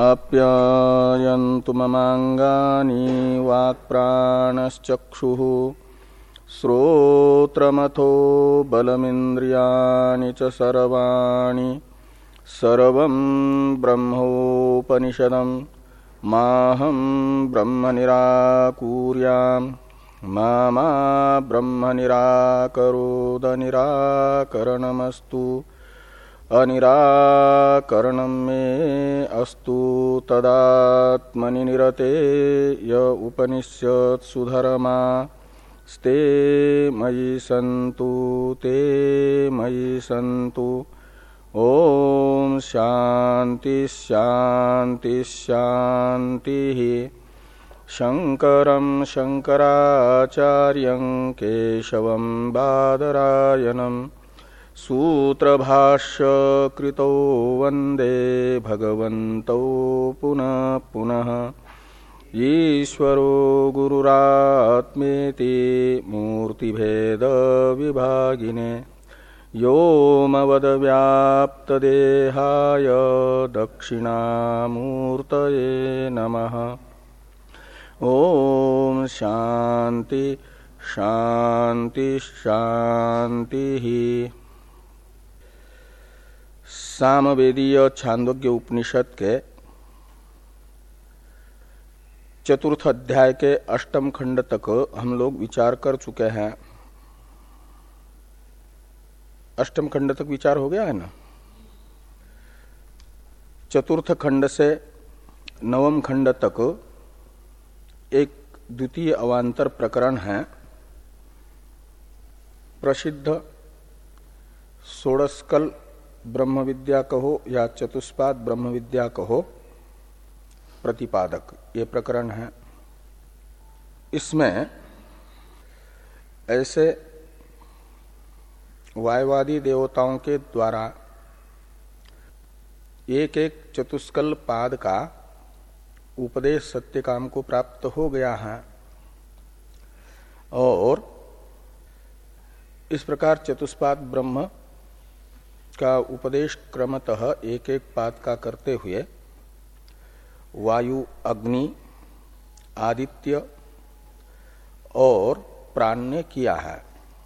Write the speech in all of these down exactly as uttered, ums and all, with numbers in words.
आप्यायन्तु ममाङ्गानि वाक्प्राणश्चक्षुः श्रोत्रमथो बलमिन्द्रियाणि च सर्वाणि सर्वं ब्रह्मोपनिषदं माहं ब्रह्म निराकुर्याम् मा मा ब्रह्म निराकरोद निराकरणमस्तु अनिराकरणं मे अस्तु तदात्मनि निरते य उपनिषत्सु धर्मा स्ते मयि सन्तु ते मयि सन्तु। ओम शांति शांति शांति। शंकरं शंकराचार्यं केशवं बादरायणं सूत्रभाष्य कृतो वंदे भगवन्तौ पुनः पुनः। ईश्वरो गुरुरात्मेति मूर्तिभेद विभागिने व्योमवद्व्याप्तदेहाय दक्षिणामूर्तये नमः। ओम शांति शांति शांति। सामवेदीय छांदोग्य उपनिषद के चतुर्थ अध्याय के अष्टम खंड तक हम लोग विचार कर चुके हैं। अष्टम खंड तक विचार हो गया है ना। चतुर्थ खंड से नवम खंड तक एक द्वितीय अवांतर प्रकरण है। प्रसिद्ध षोडशकल ब्रह्म विद्या कहो या चतुष्पाद ब्रह्म विद्या कहो प्रतिपादक ये प्रकरण है। इसमें ऐसे वायवादी देवताओं के द्वारा एक एक चतुष्कल पाद का उपदेश सत्यकाम को प्राप्त हो गया है और इस प्रकार चतुष्पाद ब्रह्म का उपदेश क्रमतः एक एक पाद का करते हुए वायु, अग्नि, आदित्य और प्राण ने किया है।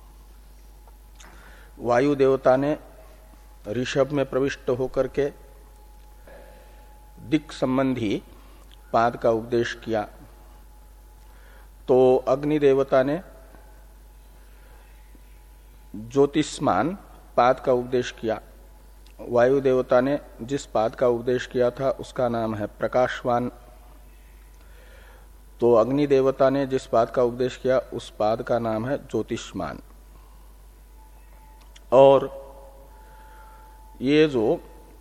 वायु देवता ने ऋषभ में प्रविष्ट होकर के दिक् संबंधी पाद का उपदेश किया। तो अग्नि देवता ने ज्योतिष्मान पाद का उपदेश किया। वायु देवता ने जिस पाद का उपदेश किया था उसका नाम है प्रकाशवान। तो अग्नि देवता ने जिस पाद का उपदेश किया उस पाद का नाम है ज्योतिष्मान। और ये जो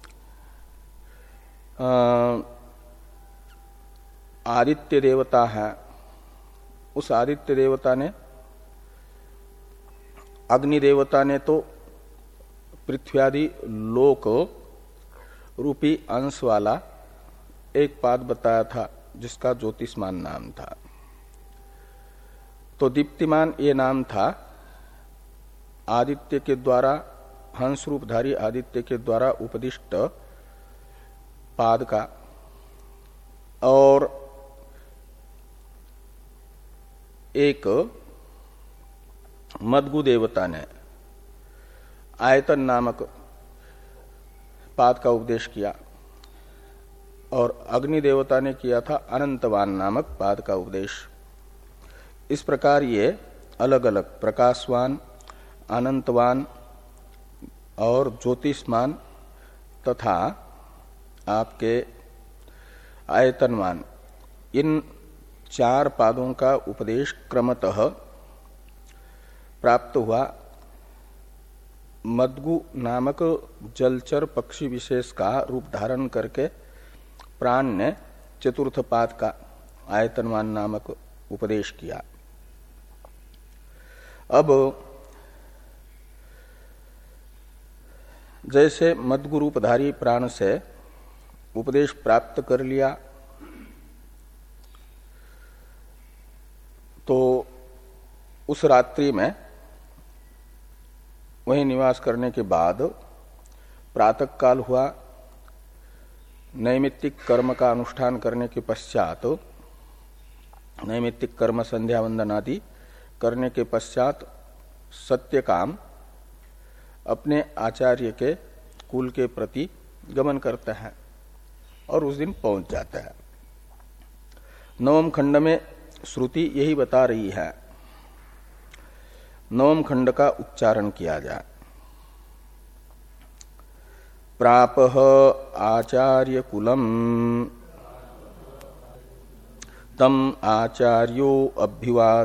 आदित्य देवता है उस आदित्य देवता ने अग्नि देवता ने तो पृथ्व्यादि लोक रूपी अंश वाला एक पाद बताया था जिसका ज्योतिष्मान नाम था। तो दीप्तिमान ये नाम था आदित्य के द्वारा, हंस रूपधारी आदित्य के द्वारा उपदिष्ट पाद का। और एक मद्गु देवता ने आयतन नामक पाद का उपदेश किया और अग्नि देवता ने किया था अनंतवान नामक पाद का उपदेश। इस प्रकार ये अलग अलग प्रकाशवान, अनंतवान और ज्योतिष्मान तथा आपके आयतनवान, इन चार पादों का उपदेश क्रमतः प्राप्त हुआ। मद्गु नामक जलचर पक्षी विशेष का रूप धारण करके प्राण ने चतुर्थ पाद का आयतनवान नामक उपदेश किया। अब जैसे मद्गु रूपधारी प्राण से उपदेश प्राप्त कर लिया तो उस रात्रि में वहीं निवास करने के बाद प्रातः काल हुआ नैमित्तिक कर्म का अनुष्ठान करने के पश्चात, नैमित्तिक कर्म संध्या वंदन आदि करने के पश्चात सत्य काम अपने आचार्य के कुल के प्रति गमन करता है और उस दिन पहुंच जाता है। नवम खंड में श्रुति यही बता रही है। नवम खंड का उच्चारण किया जाए। प्रापः आचार्य कुलम तम आचार्यो अभ्युवाद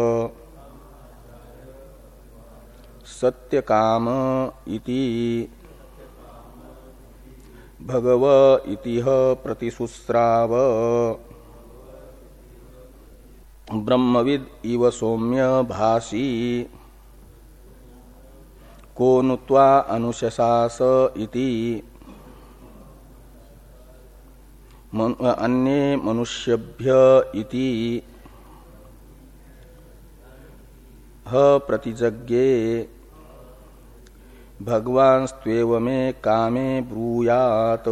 सत्यकाम इति भगव इतिह प्रतिशुस्राव ब्रह्मविद इव सौम्य भासी को नुत्वा अनुशशास इति अन्ये मनुष्यभ्य इति ह प्रतिजज्ञे भगवान् स्त्वेव मे कामे ब्रूयात्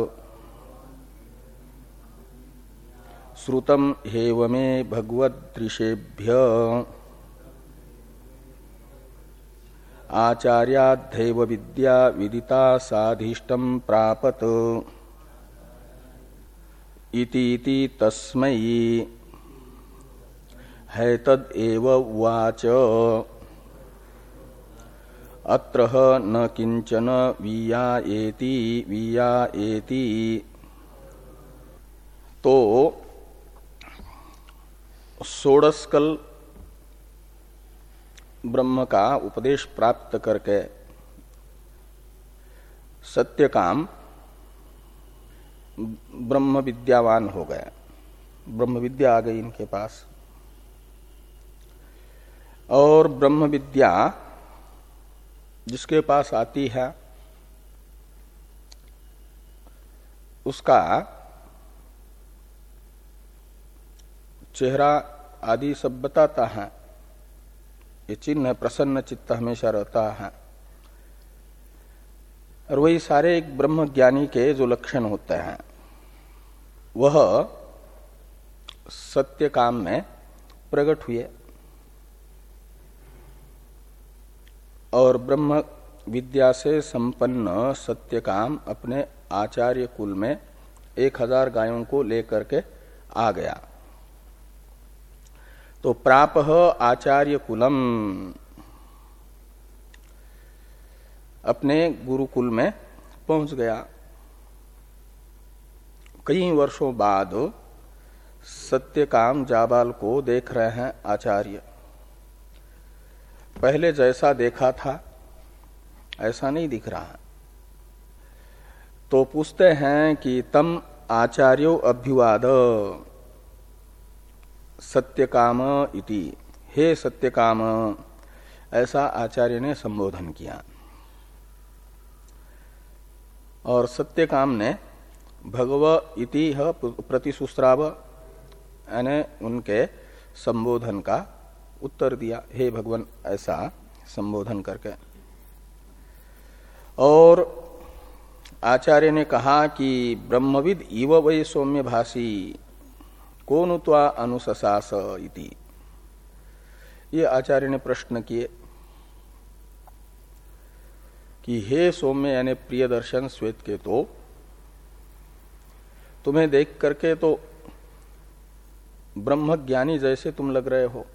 श्रुतम हेव मे भगवदृशेभ्य आचार्याद्धैव विद्या विदिता साधिष्टं प्रापत इति तस्मै हैतद एव उवाच अत्र न किंचन वीयायेति वीयायेति। तो षोडशकल ब्रह्म का उपदेश प्राप्त करके सत्यकाम ब्रह्म विद्यावान हो गए, ब्रह्म विद्या आ गई इनके पास। और ब्रह्म विद्या जिसके पास आती है उसका चेहरा आदि सब बताता है। ये चिन्ह प्रसन्न चित्त हमेशा रहता है। और वही सारे एक ब्रह्म ज्ञानी के जो लक्षण होते हैं वह सत्य काम में प्रकट हुए। और ब्रह्म विद्या से संपन्न सत्य काम अपने आचार्य कुल में एक हजार गायों को लेकर के आ गया। तो प्रापः आचार्य कुलम, अपने गुरुकुल में पहुंच गया। कई वर्षों बाद सत्यकाम जाबाल को देख रहे हैं आचार्य। पहले जैसा देखा था ऐसा नहीं दिख रहा। तो पूछते हैं कि तम आचार्यो अभ्युवाद सत्यकाम इति, हे सत्यकाम, ऐसा आचार्य ने संबोधन किया। और सत्यकाम ने भगव इति प्रतिशुस्राव यानी उनके संबोधन का उत्तर दिया, हे भगवान, ऐसा संबोधन करके। और आचार्य ने कहा कि ब्रह्मविद इव वै सौम्य भासी को नुत्वा अनुशशास इति। ये आचार्य ने प्रश्न किए कि हे सौम्य यानी प्रिय दर्शन श्वेत के, तो तुम्हें देख करके तो ब्रह्मज्ञानी जैसे तुम लग रहे हो।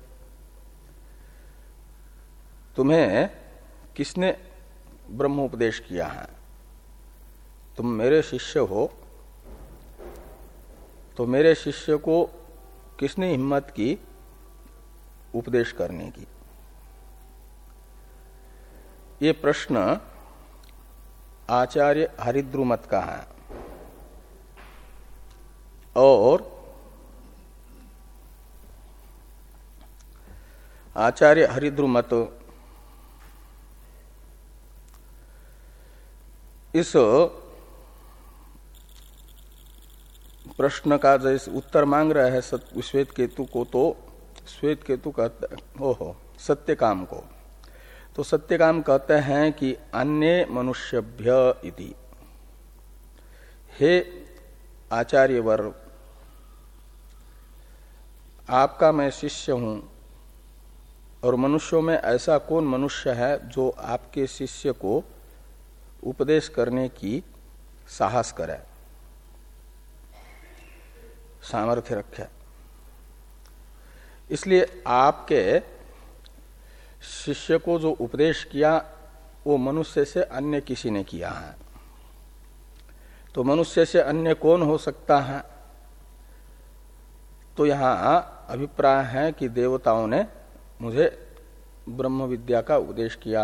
तुम्हें किसने ब्रह्म उपदेश किया है? तुम मेरे शिष्य हो, तो मेरे शिष्य को किसने हिम्मत की उपदेश करने की? ये प्रश्न आचार्य हरिद्रुमत का है। और आचार्य हरिद्रुमत इस प्रश्न का जैसे उत्तर मांग रहा है श्वेत केतु को, तो श्वेत केतु कहते ओहो सत्यकाम को, तो सत्यकाम कहते हैं कि अन्य मनुष्यभ्य इति, हे आचार्यवर, आपका मैं शिष्य हूं, और मनुष्यों में ऐसा कौन मनुष्य है जो आपके शिष्य को उपदेश करने की साहस करे, सामर्थ्य रखे। इसलिए आपके शिष्य को जो उपदेश किया वो मनुष्य से अन्य किसी ने किया है। तो मनुष्य से अन्य कौन हो सकता है? तो यहां अभिप्राय है कि देवताओं ने मुझे ब्रह्म विद्या का उपदेश किया।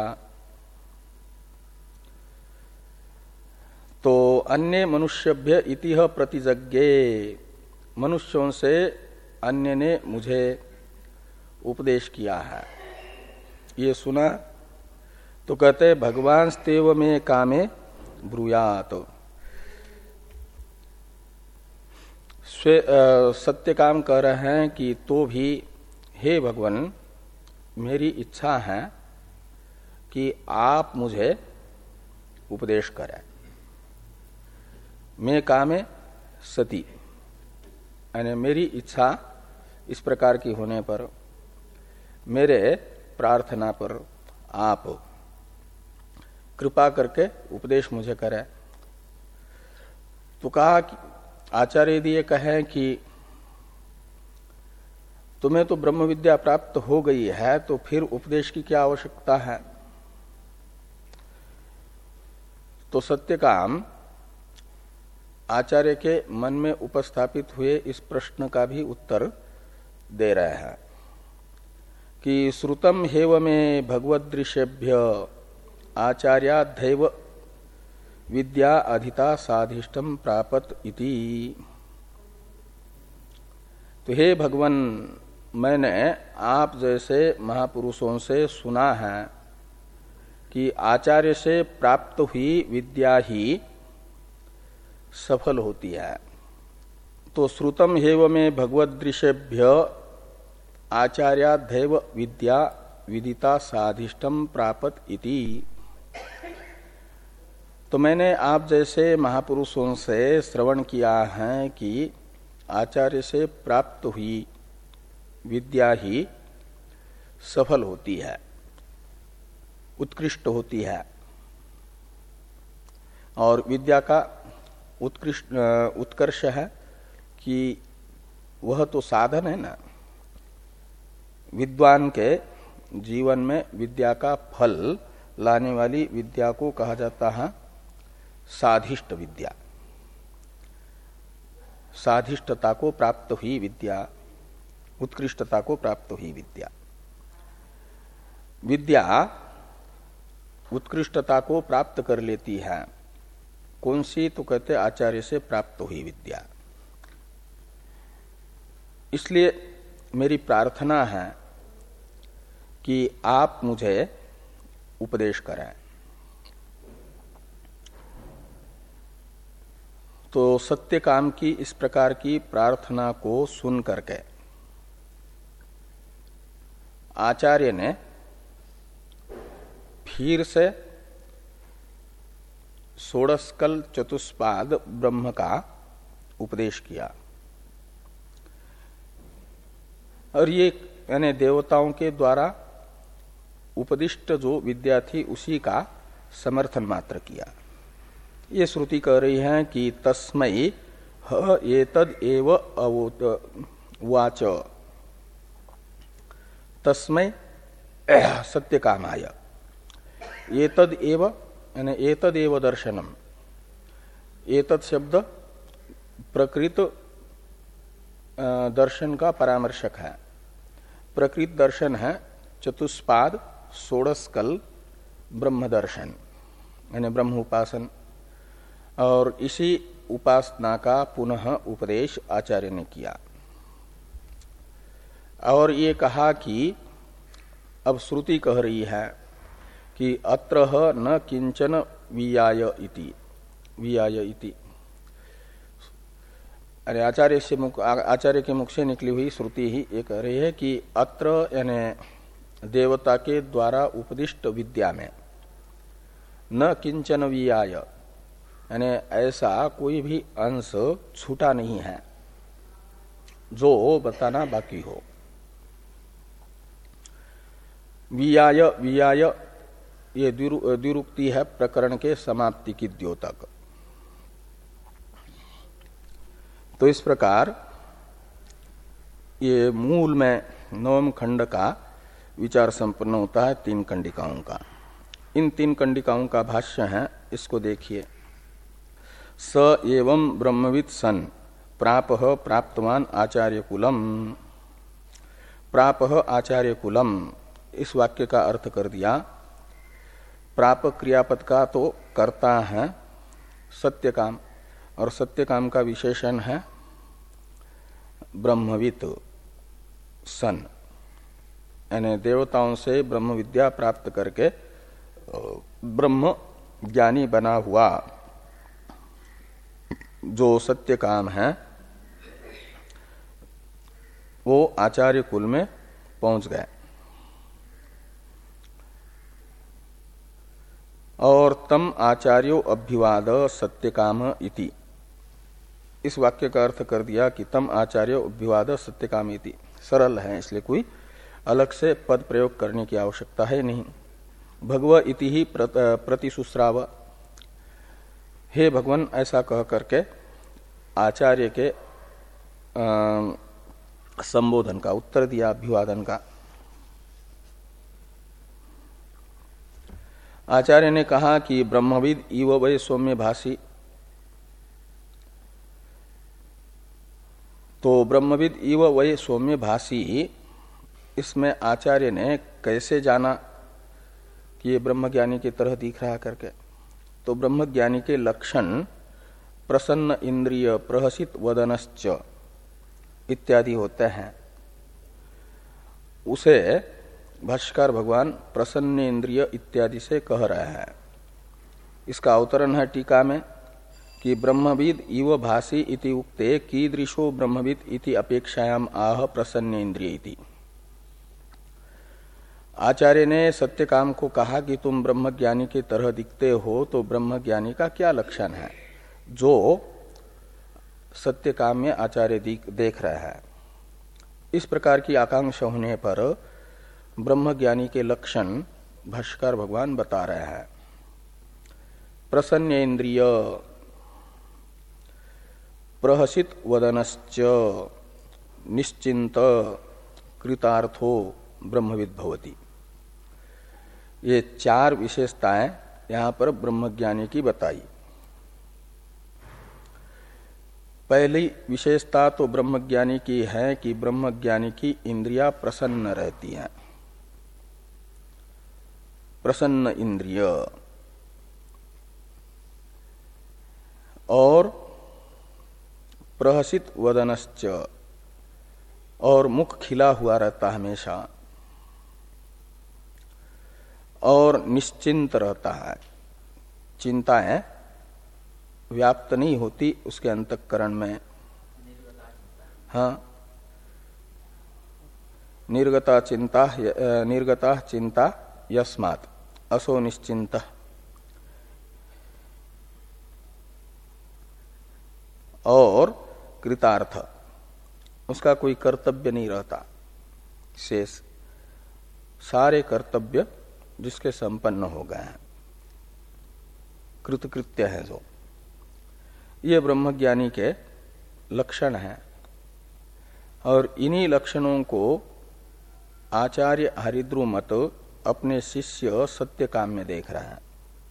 तो अन्य मनुष्यभ्य इतिह प्रतिजज्ञे, मनुष्यों से अन्य ने मुझे उपदेश किया है, ये सुना। तो कहते भगवान स्तेव में कामे ब्रूयात, सत्य काम कह रहे हैं कि तो भी हे भगवान, मेरी इच्छा है कि आप मुझे उपदेश करें। मैं कामे सती, यानी मेरी इच्छा इस प्रकार की होने पर, मेरे प्रार्थना पर आप कृपा करके उपदेश मुझे करें। तो कहा कि आचार्य यदि ये कहें कि तुम्हें तो ब्रह्म विद्या प्राप्त हो गई है, तो फिर उपदेश की क्या आवश्यकता है? तो सत्यकाम आचार्य के मन में उपस्थापित हुए इस प्रश्न का भी उत्तर दे रहे हैं कि श्रुतम हेव में भगवदृशेभ्य आचार्याधैव विद्या अधिता साधिष्टम प्रापत इति। तो हे भगवान, मैंने आप जैसे महापुरुषों से सुना है कि आचार्य से प्राप्त हुई विद्या ही सफल होती है। तो श्रुतम हेव में भगवदृशेभ्य आचार्याधैव विद्या विदिता साधिष्टम प्रापत इति। तो मैंने आप जैसे महापुरुषों से श्रवण किया है कि आचार्य से प्राप्त हुई विद्या ही सफल होती है, उत्कृष्ट होती है। और विद्या का उत्कृष्ट उत्कर्ष है कि वह तो साधन है ना। विद्वान के जीवन में विद्या का फल लाने वाली विद्या को कहा जाता है साधिष्ट विद्या। साधिष्टता को प्राप्त हुई विद्या, उत्कृष्टता को प्राप्त हुई विद्या। विद्या उत्कृष्टता को प्राप्त कर लेती है। कौन सी? तो कहते आचार्य से प्राप्त हुई विद्या। इसलिए मेरी प्रार्थना है कि आप मुझे उपदेश करें। तो सत्य काम की इस प्रकार की प्रार्थना को सुन करके आचार्य ने फिर से षोडशकल चतुष्पाद ब्रह्म का उपदेश किया। और ये यानी देवताओं के द्वारा उपदिष्ट जो विद्या थी उसी का समर्थन मात्र किया। ये श्रुति कह रही है कि तस्मै ह एतद एव अवोत वाच, तस्मै सत्य कामाय एतद एव यानी एतद एव दर्शनम। एतद शब्द प्रकृत दर्शन का परामर्शक है। प्रकृत दर्शन है चतुष्पाद षोडशकल ब्रह्म दर्शन यानी ब्रह्म उपासन। और इसी उपासना का पुनः उपदेश आचार्य ने किया। और ये कहा कि अब श्रुति कह रही है कि अत्र न किंचन वियाय इति, वियाय इति। अरे आचार्य से मुख आचार्य के मुख से निकली हुई श्रुति ही ये कह रही है कि अत्र यानी देवता के द्वारा उपदिष्ट विद्या में न किंचन वियाय यानी ऐसा कोई भी अंश छूटा नहीं है जो बताना बाकी हो। वियाय वियाय ये द्विरुक्ति है प्रकरण के समाप्ति की द्योतक। तो इस प्रकार ये मूल में नवम खंड का विचार संपन्न होता है तीन कंडिकाओं का। इन तीन कंडिकाओं का भाष्य है, इसको देखिए। स एवं ब्रह्मविद सन प्रापः प्राप्तवान आचार्य कुलम। प्रापः आचार्य कुलम इस वाक्य का अर्थ कर दिया। प्राप क्रियापद का तो कर्ता है सत्यकाम, और सत्यकाम का विशेषण है ब्रह्मविद सन, यानी देवताओं से ब्रह्म विद्या प्राप्त करके ब्रह्म ज्ञानी बना हुआ जो सत्य काम है वो आचार्य कुल में पहुंच गए। और तम आचार्यो अभ्युवाद सत्य काम इति, इस वाक्य का अर्थ कर दिया कि तम आचार्यो अभ्युवाद सत्य काम इति। सरल है, इसलिए कोई अलग से पद प्रयोग करने की आवश्यकता है नहीं। भगव इति ही प्रतिशुश्राव, हे भगवान ऐसा कह करके आचार्य के संबोधन का उत्तर दिया, अभिवादन का। आचार्य ने कहा कि ब्रह्मविद इव वै सौम्य भाषी, तो ब्रह्मविद इव वै सौम्य भाषी, इसमें आचार्य ने कैसे जाना कि ये ब्रह्मज्ञानी की तरह दिख रहा करके? तो ब्रह्मज्ञानी के लक्षण प्रसन्न इंद्रिय प्रहसित वदनश्च इत्यादि होते हैं। उसे भाष्यकार भगवान प्रसन्न इंद्रिय इत्यादि से कह रहे हैं। इसका अवतरण है टीका में कि ब्रह्मविद इव भाषी इति उक्ते कीदृशो ब्रह्मविद इति अपेक्षायाम आह प्रसन्न इंद्रिय इति। आचार्य ने सत्य काम को कहा कि तुम ब्रह्मज्ञानी की तरह दिखते हो, तो ब्रह्मज्ञानी का क्या लक्षण है जो सत्य काम में आचार्य देख रहा है। इस प्रकार की आकांक्षा होने पर ब्रह्मज्ञानी के लक्षण भाष्यकार भगवान बता रहे हैं। प्रसन्न इंद्रिय प्रहसित वदनश्च निश्चिंत कृतार्थो ब्रह्मविद भवति। ये चार विशेषताएं यहां पर ब्रह्मज्ञानी की बताई। पहली विशेषता तो ब्रह्मज्ञानी की है कि ब्रह्मज्ञानी की इंद्रियां प्रसन्न रहती हैं। प्रसन्न इंद्रिय और प्रहसित वदनश्च, और मुख खिला हुआ रहता हमेशा, और निश्चिंत रहता है। चिंताएं व्याप्त नहीं होती उसके अंतःकरण में। हाँ, निर्गता चिंता निर्गता चिंता यस्मात् असो निश्चिंत। और कृतार्थ, उसका कोई कर्तव्य नहीं रहता शेष, सारे कर्तव्य जिसके संपन्न हो गए हैं, कृतकृत्य है जो। ये ब्रह्मज्ञानी के लक्षण हैं। और इन्हीं लक्षणों को आचार्य हरिद्रुमत अपने शिष्य सत्यकाम में देख रहा है।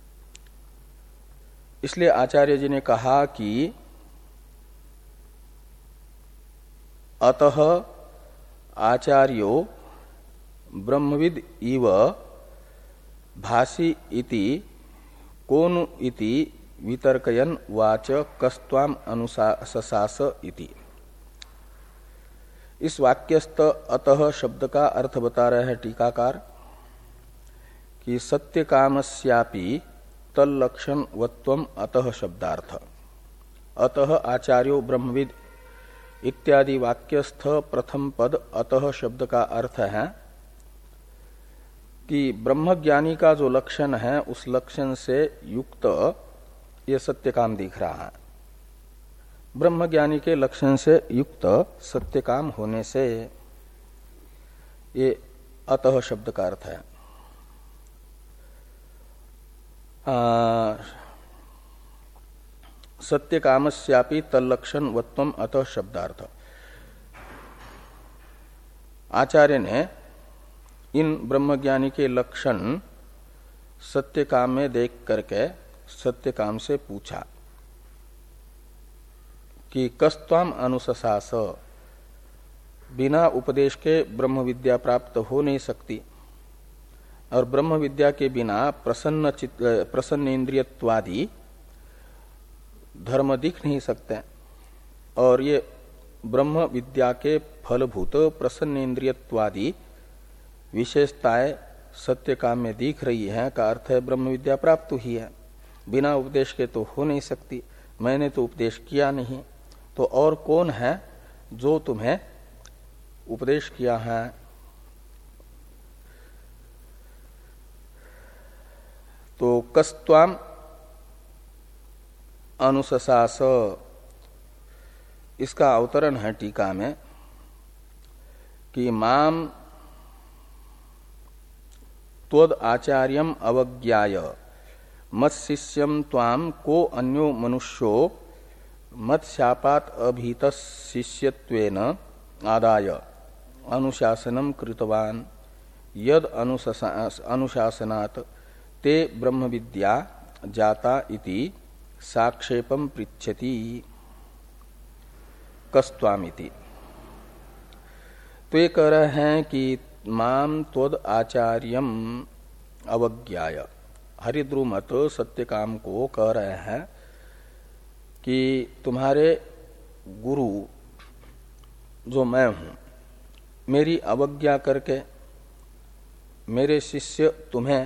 इसलिए आचार्य जी ने कहा कि अतः आचार्यो ब्रह्मविद इव भाषी इति कोनु इति वितर्कयन वाच कस्त्वाम अनुशासास इति। इस वाक्यस्थ अतः शब्द का अर्थ बता रहे हैं टीकाकार कि सत्य कामस्यापि तल्लक्षण वत्वम अतः शब्दार्थ। अतः आचार्यो ब्रह्मविद इत्यादि वाक्यस्थ प्रथम पद अतः शब्द का अर्थ है कि ब्रह्मज्ञानी का जो लक्षण है उस लक्षण से युक्त ये सत्य काम दिख रहा है। ब्रह्मज्ञानी के लक्षण से युक्त सत्य काम होने से ये अतः शब्द का अर्थ है। सत्य कामस्यापि तल्लक्षण वत्वम अतः शब्दार्थ। आचार्य ने इन ब्रह्मज्ञानी के लक्षण सत्य काम में देख करके सत्य काम से पूछा कि कस्त्वाम अनुससास, बिना उपदेश के ब्रह्म विद्या प्राप्त हो नहीं सकती और ब्रह्म विद्या के बिना प्रसन्न चित्त प्रसन्न इंद्रियत्वादि धर्म दिख नहीं सकते। और ये ब्रह्म विद्या के फलभूत प्रसन्न इंद्रियत्वादि विशेषताएं सत्य काम में दिख रही है का अर्थ है ब्रह्म विद्या प्राप्त ही है। बिना उपदेश के तो हो नहीं सकती। मैंने तो उपदेश किया नहीं, तो और कौन है जो तुम्हें उपदेश किया है? तो कस्त्वाम अनुससास, इसका अवतरण है टीका में कि माम त्वद आचार्यम अवज्ञाय मत शिष्यम त्वाम को अन्यो मनुष्यो मत शापात अभीत शिष्यत्वेन आदाय अनुशासनम कृतवान यद अनुशासनात् ते ब्रह्म विद्या जाता इति साक्षेपम पृच्छति कस्त्वामिति। तो ये कह रहे हैं कि माम त्वद आचार्यम अवज्ञाय, हरिद्रुमत सत्य काम को कह रहे हैं कि तुम्हारे गुरु जो मैं हूं, मेरी अवज्ञा करके मेरे शिष्य तुम्हें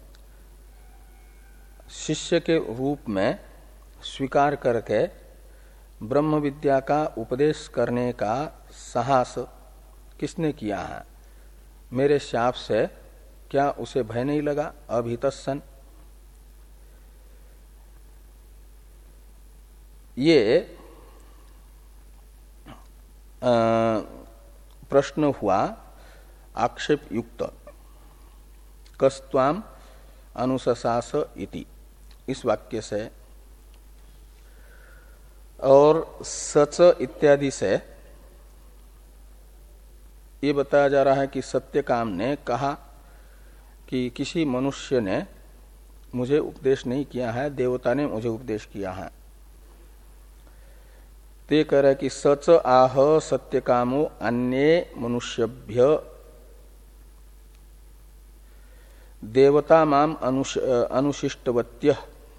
शिष्य के रूप में स्वीकार करके ब्रह्म विद्या का उपदेश करने का साहस किसने किया है? मेरे शाप से क्या उसे भय नहीं लगा? अभितस्सन, ये प्रश्न हुआ आक्षेप युक्त। कस्त्वाम अनुससास इति, इस वाक्य से और सच इत्यादि से ये बताया जा रहा है कि सत्य काम ने कहा कि किसी मनुष्य ने मुझे उपदेश नहीं किया है, देवता ने मुझे उपदेश किया है। ते कह रहे कि सच आह सत्य कामो अन्ये मनुष्यभ्य देवता माम अनुश, अनुशिष्टवत्य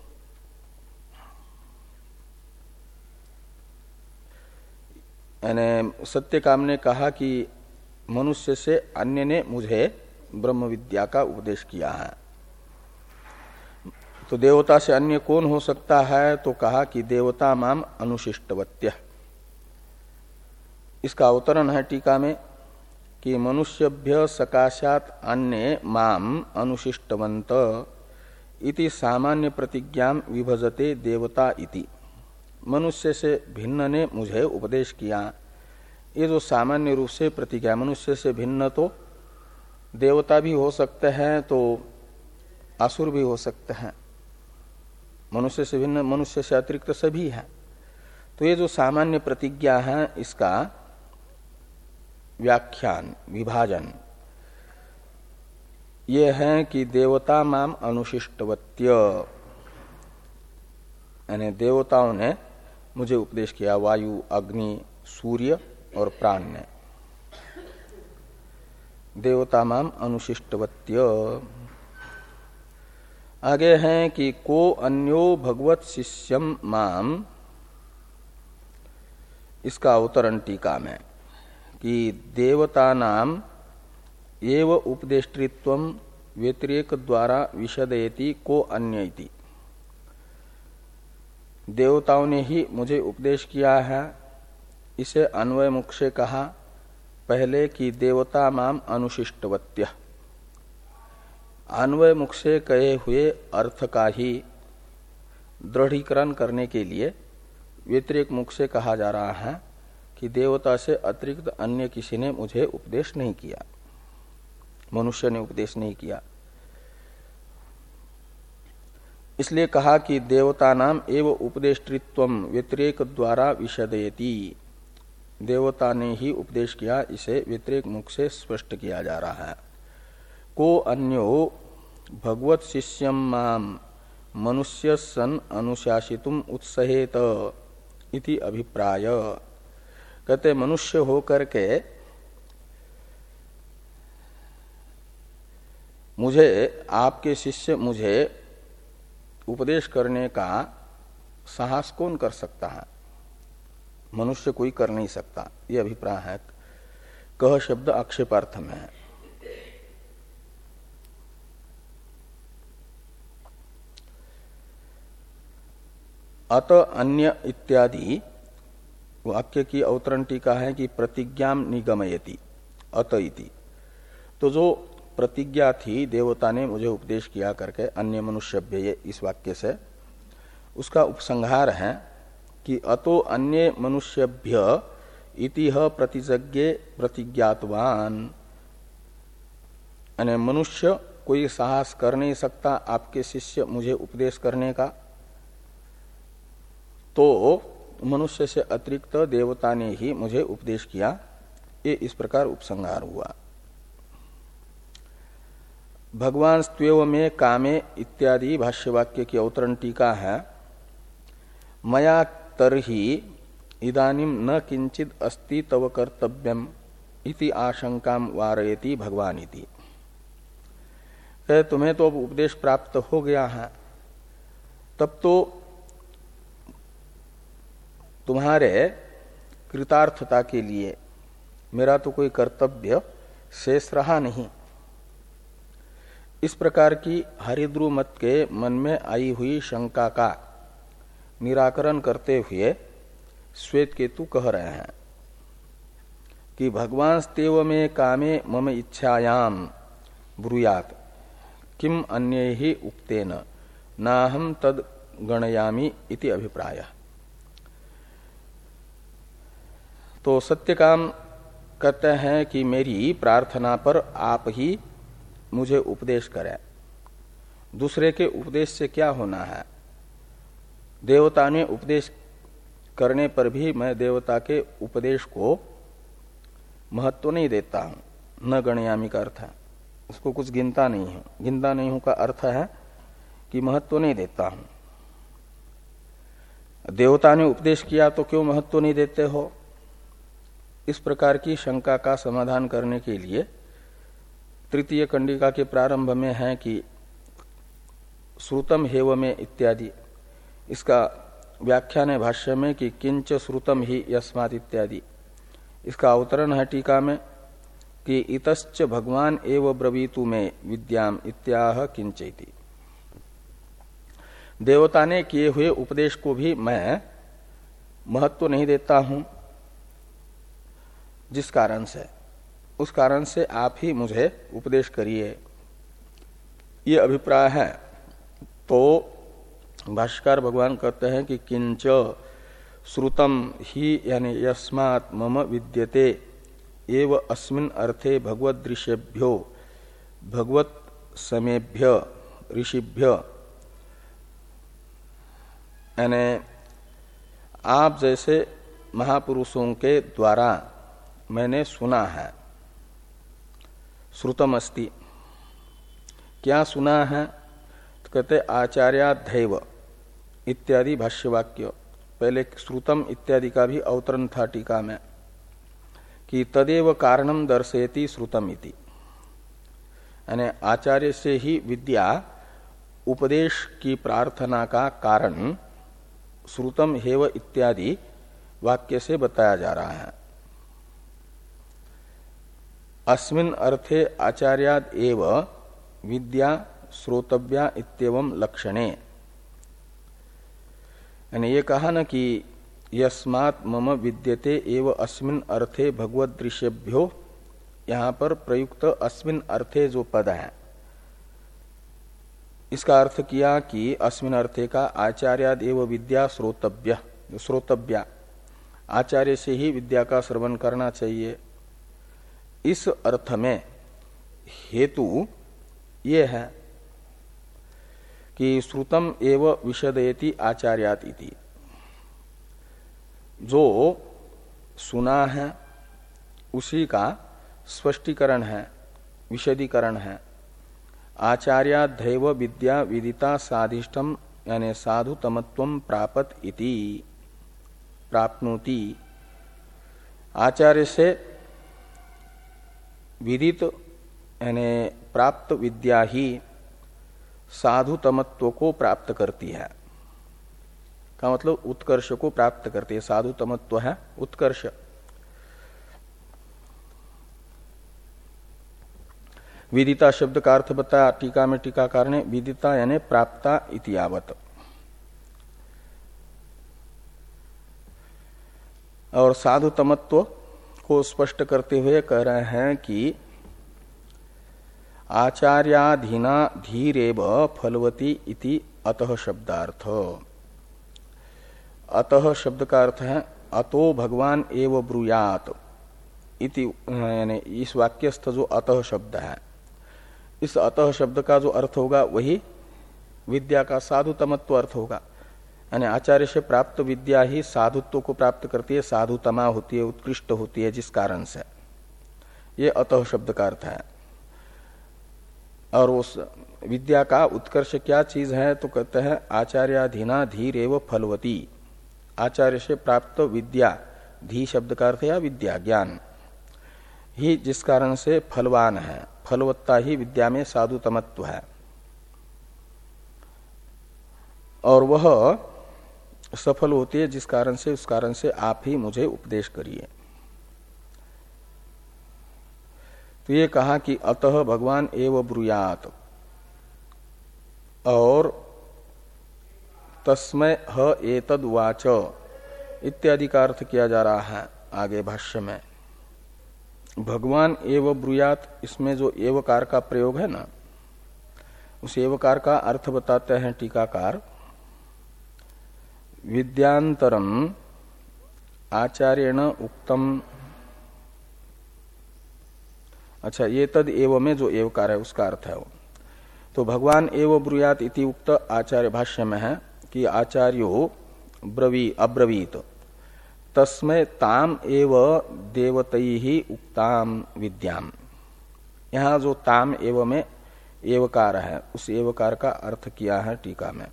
यानी सत्य काम ने कहा कि मनुष्य से अन्य ने मुझे ब्रह्म विद्या का उपदेश किया है। तो देवता से अन्य कौन हो सकता है? तो कहा कि देवता माम अनुशिष्टवत्य। इसका अवतरण है टीका में कि मनुष्यभ्य सकाशात अन्य माम अनुशिष्टवंत इति सामान्य प्रतिज्ञा विभजते देवता इति। मनुष्य से भिन्न ने मुझे उपदेश किया। ये जो सामान्य रूप से प्रतिज्ञा, मनुष्य से भिन्न तो देवता भी हो सकते हैं, तो असुर भी हो सकते हैं। मनुष्य से भिन्न, मनुष्य से अतिरिक्त सभी है। तो ये जो सामान्य प्रतिज्ञा है, इसका व्याख्यान विभाजन ये है कि देवता माम अनुशिष्टवत्य, यानी देवताओं ने मुझे उपदेश किया, वायु, अग्नि, सूर्य और प्राण ने। देवता माम अनुशिष्टवत्य। आगे हैं कि को अन्यो भगवत शिष्यम माम, इसका अवतरण टीका में कि देवता नाम एव उपदेष्टृत्वम व्यतिरेक द्वारा विशदयति को अन्य इति। देवताओं ने ही मुझे उपदेश किया है, इसे अन्वय मुख से कहा पहले कि देवता माम अनुशिष्टवत्य। अन्वय मुख से कहे हुए अर्थ का ही दृढ़ीकरण करने के लिए व्यतिरेक मुख से कहा जा रहा है कि देवता से अतिरिक्त अन्य किसी ने मुझे उपदेश नहीं किया, मनुष्य ने उपदेश नहीं किया। इसलिए कहा कि देवता नाम एव उपदेष्टृत्वम व्यतिरेक द्वारा विशदयति, देवता ने ही उपदेश किया, इसे व्यतिरेक मुख से स्पष्ट किया जा रहा है। को अन्यो भगवत शिष्यम माम मनुष्य सन अनुशासितुम उत्सहेत इति अभिप्राय। कहते मनुष्य होकर के मुझे, आपके शिष्य मुझे उपदेश करने का साहस कौन कर सकता है? मनुष्य कोई कर नहीं सकता, यह अभिप्राय है। कह शब्द आक्षेपार्थ में है। अत अन्य इत्यादि वाक्य की अवतरण टीका है कि प्रतिज्ञाम निगमयति अत इति। तो जो प्रतिज्ञा थी देवता ने मुझे उपदेश किया करके अन्य मनुष्यभ्य, इस वाक्य से उसका उपसंहार है कि अतो अन्य मनुष्यभ्य इतिह प्रतिज्ञे प्रतिज्ञातवान, यानी मनुष्य कोई साहस कर नहीं सकता आपके शिष्य मुझे उपदेश करने का, तो मनुष्य से अतिरिक्त देवता ने ही मुझे उपदेश किया। ये इस प्रकार उपसंहार हुआ। भगवान स्त्वेव में कामे इत्यादि भाष्यवाक्य की अवतरण टीका है। मया तरहि इदानीम न किंचित अस्ति तव कर्तव्यम इति आशंकाम वारयति भगवान इति। तुम्हें तो अब उपदेश प्राप्त हो गया है, तब तो तुम्हारे कृतार्थता के लिए मेरा तो कोई कर्तव्य शेष रहा नहीं। इस प्रकार की हरिद्रु मत के मन में आई हुई शंका का निराकरण करते हुए श्वेत केतु कह रहे हैं कि भगवान स्तेव में कामे मम इच्छायाम ब्रूयात किम अन्य ही उक्तेन नाहम तद गणयामि इति अभिप्राय। तो सत्यकाम कहते हैं कि मेरी प्रार्थना पर आप ही मुझे उपदेश करें। दूसरे के उपदेश से क्या होना है? देवता ने उपदेश करने पर भी मैं देवता के उपदेश को महत्व नहीं देता हूं। न गणयामी का अर्थ है उसको कुछ गिनता नहीं हूं। गिनता नहीं हूं का अर्थ है कि महत्व नहीं देता हूं। देवता ने उपदेश किया तो क्यों महत्व नहीं देते हो? इस प्रकार की शंका का समाधान करने के लिए तृतीय कंडिका के प्रारंभ में है कि श्रुतम हेव में इत्यादि, इसका व्याख्यान है भाष्य में कि किंच श्रुतम ही यस्मात् इत्यादि। इसका अवतरण है टीका में कि इतश्च भगवान एव ब्रवीतु में विद्याम इत्याह किंचैति। देवता ने किए हुए उपदेश को भी मैं महत्व नहीं देता हूं, जिस कारण से उस कारण से आप ही मुझे उपदेश करिए, ये अभिप्राय है। तो भाष्यकार भगवान कहते हैं कि किंच श्रुतम ही यानी यस्मात् मम विद्यते एव अस्मिन् अर्थे भगवद दृश्यभ्यो भगवत समेभ्य ऋषिभ्य, यानी आप जैसे महापुरुषों के द्वारा मैंने सुना है। श्रुतम अस्ति, क्या सुना है? तो कहते आचार्याध्यैव इत्यादि भाष्यवाक्य। पहले श्रुतम इत्यादि का भी अवतरण था टीका में कि तदेव कारणम दर्शयति श्रुतम इति, यानी आचार्य से ही विद्या उपदेश की प्रार्थना का कारण श्रुतम हेव इत्यादि वाक्य से बताया जा रहा है। अस्मिन् अर्थे आचार्याद एव विद्या श्रोतव्या इत्येवं लक्षणे, यानी ये कहा न कि यस्मात् मम विद्यते एव अस्मिन् अर्थे भगवद दृश्यभ्यो, यहाँ पर प्रयुक्त अस्मिन् अर्थे जो पद है इसका अर्थ किया कि अस्मिन अर्थे का आचार्याद एव विद्या श्रोतव्य श्रोतव्या, आचार्य से ही विद्या का श्रवण करना चाहिए। इस अर्थ में हेतु ये है कि श्रुतम एव विशदयति आचार्यात इति, जो सुना है उसी का स्पष्टीकरण है, विशदीकरण है। आचार्याध्यैव विद्या विदिता साधिष्ठम यानी साधुतमत्वम प्रापत इति प्राप्नोति। आचार्य से विदित यानी प्राप्त विद्या ही साधुतमत्व को प्राप्त करती है, का मतलब उत्कर्ष को प्राप्त करती है। साधुतमत्व है उत्कर्ष। विदिता शब्द का अर्थ बताया टीका में टीकाकार ने, विदिता यानी प्राप्ता इति यावत। और साधुतमत्व को स्पष्ट करते हुए कह रहे हैं कि आचार्याधीना धीरेव फलवती इति अतः शब्दार्थ। अतः शब्द का अर्थ है अतो भगवान एव ब्रूयात इति, यानी इस वाक्यस्थ जो अतः शब्द है, इस अतः शब्द का जो अर्थ होगा वही विद्या का साधुतमत्व अर्थ होगा। यानी आचार्य से प्राप्त विद्या ही साधुत्व को प्राप्त करती है, साधुतमा होती है, उत्कृष्ट होती है, जिस कारण से ये अतः शब्द का अर्थ है। और उस विद्या का उत्कर्ष क्या चीज है तो कहते हैं आचार्याधीना धीर एव फलवती। आचार्य से प्राप्त विद्या, धी शब्द का अर्थ है विद्या ज्ञान ही जिस कारण से फलवान है, फलवत्ता ही विद्या में साधुतमत्व है। और वह सफल होती है जिस कारण से, उस कारण से आप ही मुझे उपदेश करिए। तो ये कहा कि अतः भगवान एव ब्रूयात और तस्मै ह एतद वाच इत्यादि का अर्थ किया जा रहा है आगे भाष्य में। भगवान एव ब्रूयात, इसमें जो एवकार का प्रयोग है ना, उस एवकार का अर्थ बताते हैं टीकाकार। विद्यांतरम आचार्येण उक्तम, अच्छा ये तद एव में जो एवकार है उसका अर्थ है वो। तो भगवान एव ब्रूयात इति उक्त आचार्य भाष्य में है कि आचार्यो ब्रवी अब्रवीत तस्मै ताम एव देवतैहि उक्ताम विद्याम। यहाँ जो ताम एव में एवकार है उस एवकार का अर्थ किया है टीका में।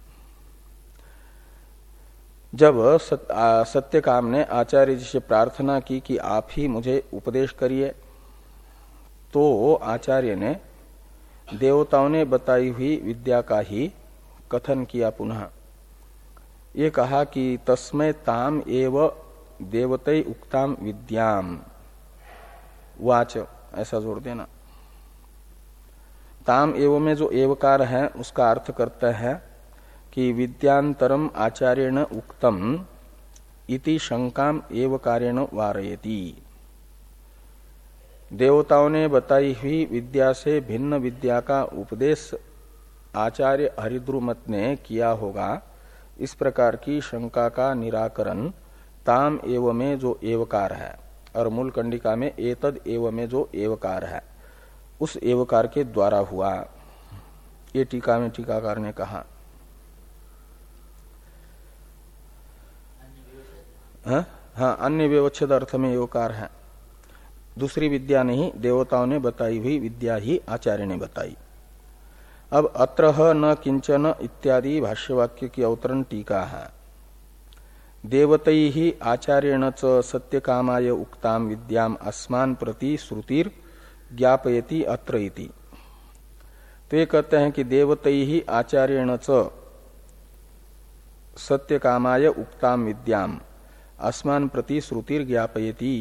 जब सत्यकाम ने आचार्य जी से प्रार्थना की कि आप ही मुझे उपदेश करिए, तो आचार्य ने देवताओं ने बताई हुई विद्या का ही कथन किया। पुनः ये कहा कि तस्मै ताम एव देवतै उक्ताम विद्याम वाच, ऐसा जोड़ देना। ताम एव में जो एवकार है उसका अर्थ करता है कि विद्यांतरम आचार्येण उक्तम इति शंकाम एवकारेण वारयति। देवताओं ने बताई हुई विद्या से भिन्न विद्या का उपदेश आचार्य हरिद्रुमत ने किया होगा, इस प्रकार की शंका का निराकरण ताम एव में जो एवकार है और मूल कंडिका में एतद एव में जो एवकार है उस एवकार के द्वारा हुआ। ये टीका में टीकाकार ने कहा। हाँ, हाँ अन्य व्यवच्छेद अर्थ में एवकार है। दूसरी विद्या नहीं, देवताओं ने बताई हुई विद्या ही आचार्य ने बताई। अब अत्रह न किंचन इत्यादि भाष्यवाक्य की अवतरण टीका है। देवतै ही आचार्येण च सत्यकामाय उक्ताम विद्याम अस्मान प्रति श्रुतिर ज्ञापयति अत्र इति। तो ये कहते हैं कि देवतै ही आचार्येण च सत्यकामाय उक्ताम विद्याम अस्मान प्रति श्रुतिर ज्ञापयति।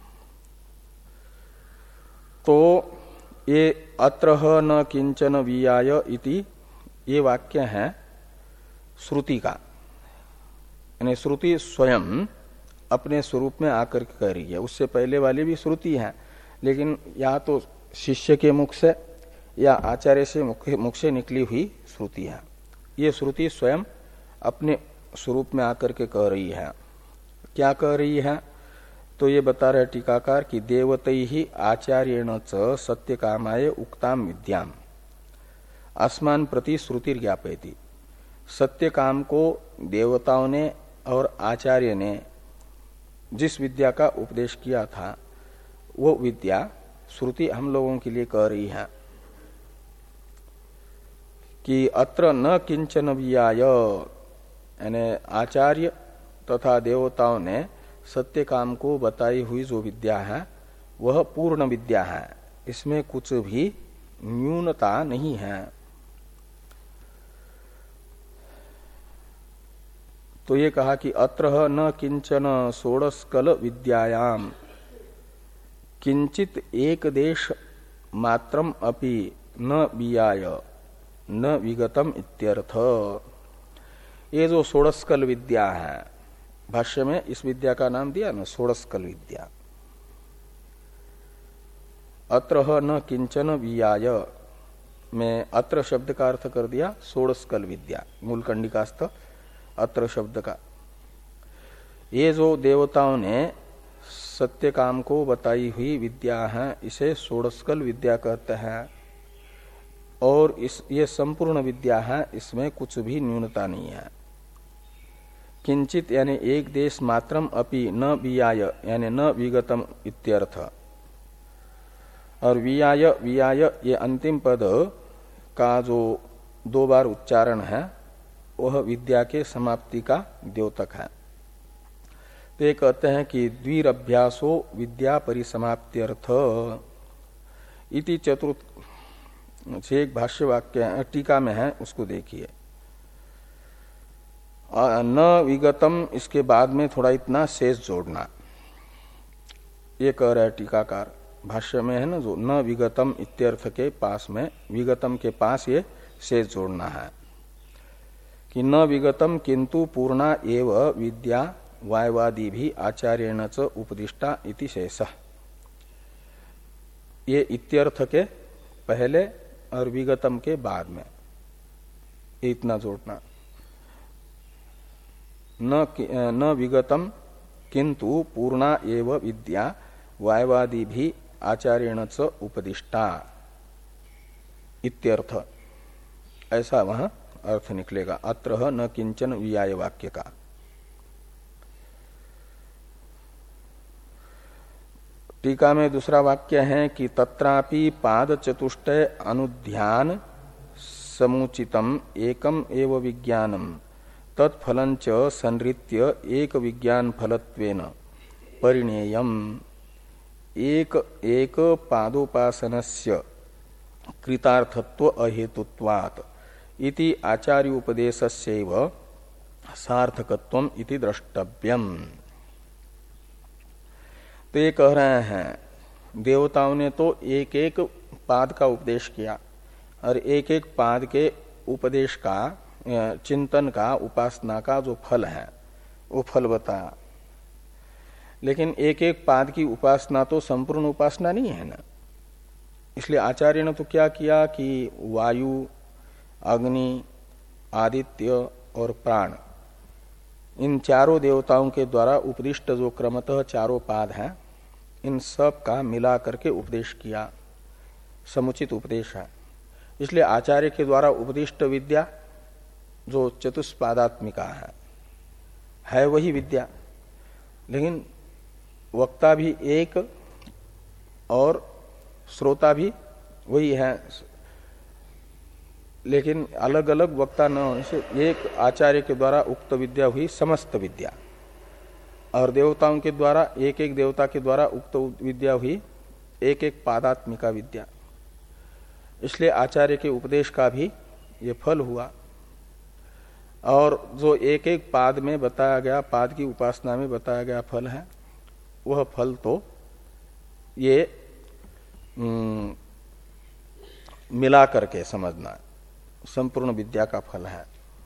तो ये अत्रह न किंचन वियाय इति ये वाक्य है श्रुति का, यानी श्रुति स्वयं अपने स्वरूप में आकर के कह रही है। उससे पहले वाली भी श्रुति है, लेकिन या तो शिष्य के मुख से या आचार्य से मुख से निकली हुई श्रुति है। ये श्रुति स्वयं अपने स्वरूप में आकर के कह रही है। क्या कह रही है? तो ये बता रहे टीकाकार कि देवतै ही आचार्येण च सत्य कामाय उक्ताम विद्याम अस्मान प्रति श्रुति ज्ञापयति। सत्य काम को देवताओं ने और आचार्य ने जिस विद्या का उपदेश किया था वो विद्या श्रुति हम लोगों के लिए कह रही है कि अत्र न किंचन वियाय, यानी आचार्य तथा देवताओं ने सत्य काम को बताई हुई जो विद्या है वह पूर्ण विद्या है, इसमें कुछ भी न्यूनता नहीं है। तो ये कहा कि अत्र न किंचन षोडशकल विद्यायाम किंचित एक देश मात्रम अपि न वियाय न विगतम इत्यर्थ। ये जो षोडशकल विद्या है, भाष्य में इस विद्या का नाम दिया ना षोडशकल विद्या। अत्र न किंचन वियाय में अत्र शब्द का अर्थ कर दिया षोडशकल विद्या, मूल कंडिकास्थ अत्र शब्द का। ये जो देवताओं ने सत्य काम को बताई हुई विद्या है इसे षोडशकल विद्या कहते हैं, और इस ये संपूर्ण विद्या है, इसमें कुछ भी न्यूनता नहीं है। किंचित यानी एक देश मात्रम अपि न वियाय यानी न विगतम इत्यर्थ। और वियाय वियाय ये अंतिम पद का जो दो बार उच्चारण है वह विद्या के समाप्ति का द्योतक है। तो ये कहते हैं कि द्विरभ्यासो विद्या परिसमाप्त्यर्थ इति चतुर्थ से एक भाष्य वाक्य टीका में है, उसको देखिए। न विगतम इसके बाद में थोड़ा इतना शेष जोड़ना, ये कह रहा है टीकाकार। भाष्य में है ना जो न विगतम इत्यर्थ के पास में विगतम के पास ये शेष जोड़ना है कि न विगतम किंतु पूर्णा एव विद्या वायवादी भी आचार्येण च उपदिष्टा इति शेषः। ये इत्यर्थ के पहले और विगतम के बाद में इतना जोड़ना। न न विगतम किंतु पूर्णा एव विद्या वायवादी भी आचार्येण च उपदिष्टा इत्यर्थ, ऐसा वहां अर्थ निकलेगा। अत्र न किंचन वियाय वाक्य का। टीका में दूसरा वाक्य है कि तत्रापि पाद चतुष्टय अनुध्यान समुचितम एकम एव विज्ञानम तत्फलंच संरित्य एक विज्ञान फलत्वेन परिणेयम एक एक पादोपासनस्य कृतार्थत्व अहेतुत्वात् इति आचार्य उपदेशस्यैव सार्थकत्वम इति द्रष्टव्यम। तो ये कह रहे हैं देवताओं ने तो एक एक पाद का उपदेश किया और एक एक पाद के उपदेश का चिंतन का उपासना का जो फल है वो फल बताया, लेकिन एक एक पाद की उपासना तो संपूर्ण उपासना नहीं है ना। इसलिए आचार्य ने तो क्या किया कि वायु, अग्नि, आदित्य और प्राण, इन चारों देवताओं के द्वारा उपदिष्ट जो क्रमतः चारों पाद हैं इन सब का मिला करके उपदेश किया, समुचित उपदेश है। इसलिए आचार्य के द्वारा उपदिष्ट विद्या जो चतुष्पादात्मिका है है वही विद्या, लेकिन वक्ता भी एक और श्रोता भी वही है, लेकिन अलग अलग वक्ता न होने से एक आचार्य के द्वारा उक्त विद्या हुई समस्त विद्या, और देवताओं के द्वारा एक एक देवता के द्वारा उक्त विद्या हुई एक एक पादात्मिका विद्या। इसलिए आचार्य के उपदेश का भी ये फल हुआ, और जो एक एक पाद में बताया गया, पाद की उपासना में बताया गया फल है, वह फल तो ये मिला करके समझना संपूर्ण विद्या का फल है।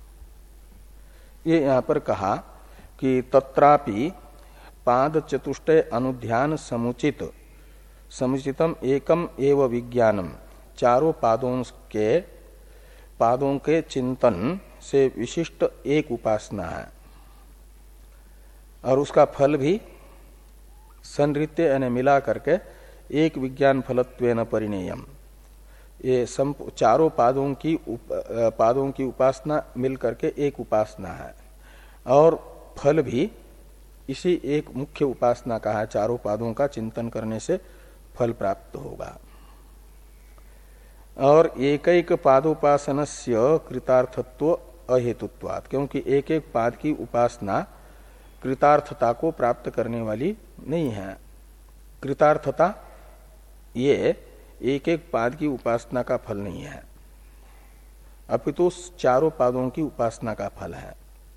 ये यहां पर कहा कि तत्रापि पाद चतुष्टय अनुध्यान समुचित समुचितम एकम एव विज्ञानम चारों पादों के पादों के चिंतन से विशिष्ट एक उपासना है और उसका फल भी संरित्य यानी मिला करके एक विज्ञान फलत्वेन परिणेयम। ये चारों पादों की उप, पादों की उपासना मिल करके एक उपासना है और फल भी इसी एक मुख्य उपासना का है। चारों पादों का चिंतन करने से फल प्राप्त होगा। और एक एक पादोपासनस्य कृतार्थत्व अहेतुत्वात्, क्योंकि एक एक पाद की उपासना कृतार्थता को प्राप्त करने वाली नहीं है। कृतार्थता ये एक एक पाद की उपासना का फल नहीं है, अपितु चारों पादों की उपासना का फल है।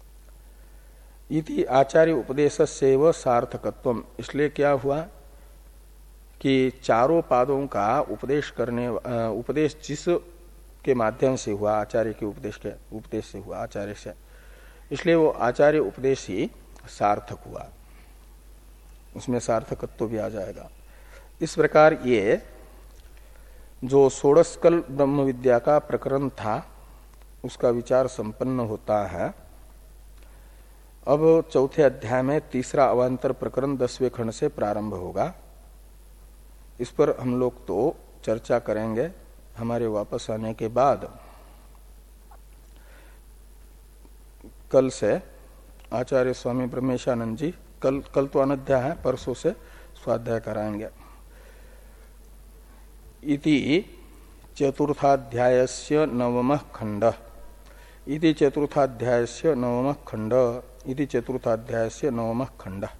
इति आचार्य उपदेशस्यैव सार्थकत्वम, इसलिए क्या हुआ कि चारों पादों का उपदेश करने उपदेश जिस के माध्यम से हुआ, आचार्य के उपदेश के उपदेश से हुआ, आचार्य से, इसलिए वो आचार्य उपदेश ही सार्थक हुआ, उसमें सार्थकत्व भी आ जाएगा। इस प्रकार ये जो षोडशकल ब्रह्म विद्या का प्रकरण था उसका विचार संपन्न होता है। अब चौथे अध्याय में तीसरा अवांतर प्रकरण दसवें खंड से प्रारंभ होगा। इस पर हम लोग तो चर्चा करेंगे हमारे वापस आने के बाद। कल से आचार्य स्वामी ब्रह्मेशानंद जी, कल कल तो अनध्याय है, परसों से स्वाध्याय कराएंगे। इति चतुर्थाध्यायस्य नवमः खंड, इति चतुर्थाध्यायस्य नवमः खंड, इति चतुर्थाध्यायस्य नवमः खंड।